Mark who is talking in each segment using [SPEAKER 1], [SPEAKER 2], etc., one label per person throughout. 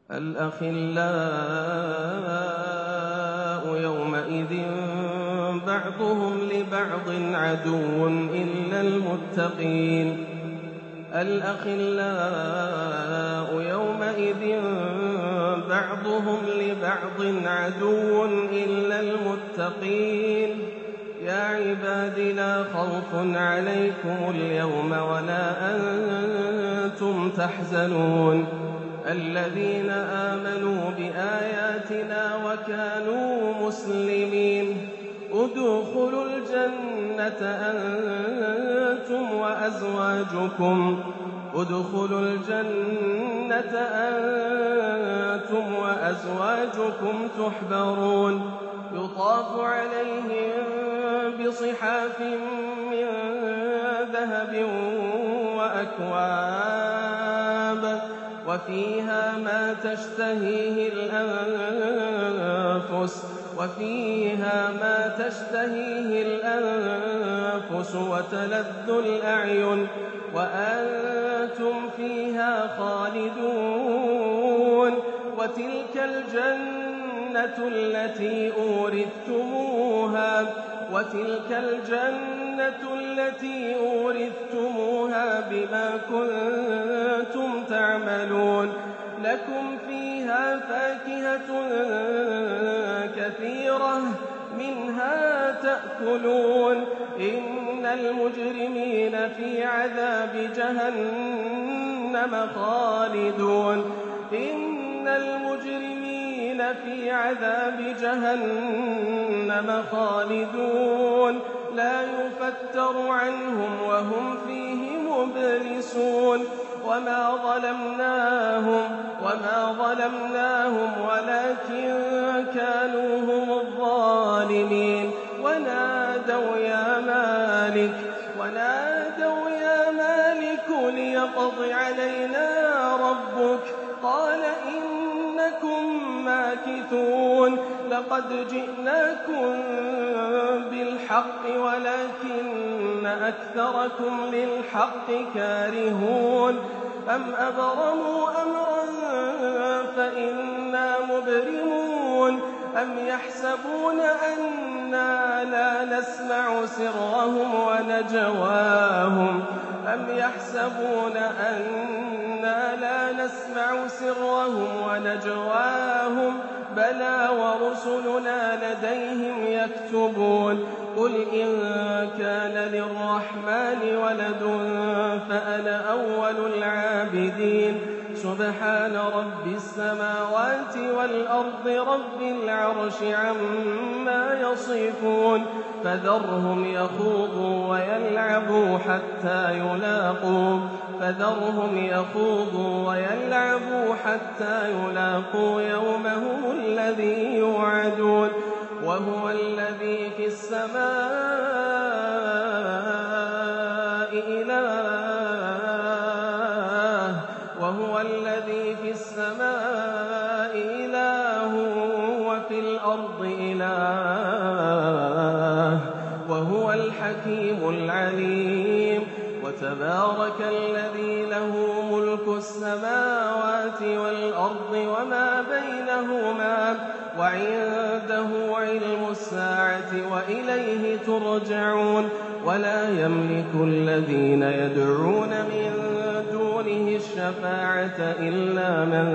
[SPEAKER 1] الأخلاء يومئذ بعضهم لبعض عدو إلا المتقين الأخلاء يومئذ بعضهم لبعض عدو إلا المتقين يا عباد لا خوف عليكم اليوم ولا أنتم تحزنون الذين آمنوا بآياتنا وكانوا مسلمين ادخلوا الجنة أنتم وأزواجكم تحبرون يطاف عليهم بصحاف من ذهب وأكواب وفيها ما تشتهيه الأنفس وتلذ الأعين وأنتم فيها خالدون وتلك الجنة التي أورثتموها بما كنتم تعملون لكم فيها فاكهة كثيرة منها تأكلون إن المجرمين في عذاب جهنم خالدون لا يفتر عنهم وهم فيه مبلسون وما ظلمناهم ولكن كانوا هم الظالمين ونادوا يا مالك ليقض علينا ربك قال إنكم ماكثون لقد جئناكم بالحق ولكن أكثركم للحق كارهون أم أبرموا أمرا فإنا مبرمون أم يحسبون أنا لا نسمع سرهم ونجواهم بلى ورسلنا لديهم يكتبون قل إن كان للرحمن ولد فأنا أول العابدين سبحان رب السماوات والأرض رب العرش عما يصفون فذرهم يخوضوا ويلعبوا حتى يلاقوا يومهم الذي يوعدون وهو الذي في السماء إله وفي الأرض إله وهو الحكيم العليم وتبارك الذي له ملك السماوات والأرض وما بينهما وعنده علم الساعة وإليه ترجعون ولا يملك الذين يدعون من دونه الشفاعة إلا من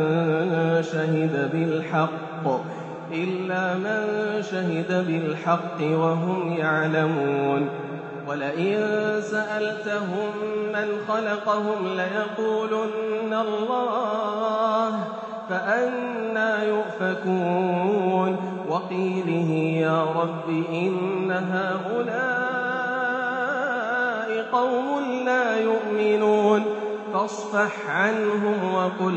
[SPEAKER 1] شهد بالحق وهم يعلمون ولئن سألتهم من خلقهم ليقولن الله فأنى يؤفكون وقيله يا رب إن هؤلاء قوم لا يؤمنون فاصفح عنهم وقل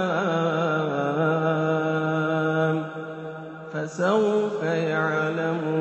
[SPEAKER 1] سلام فسوف يعلمون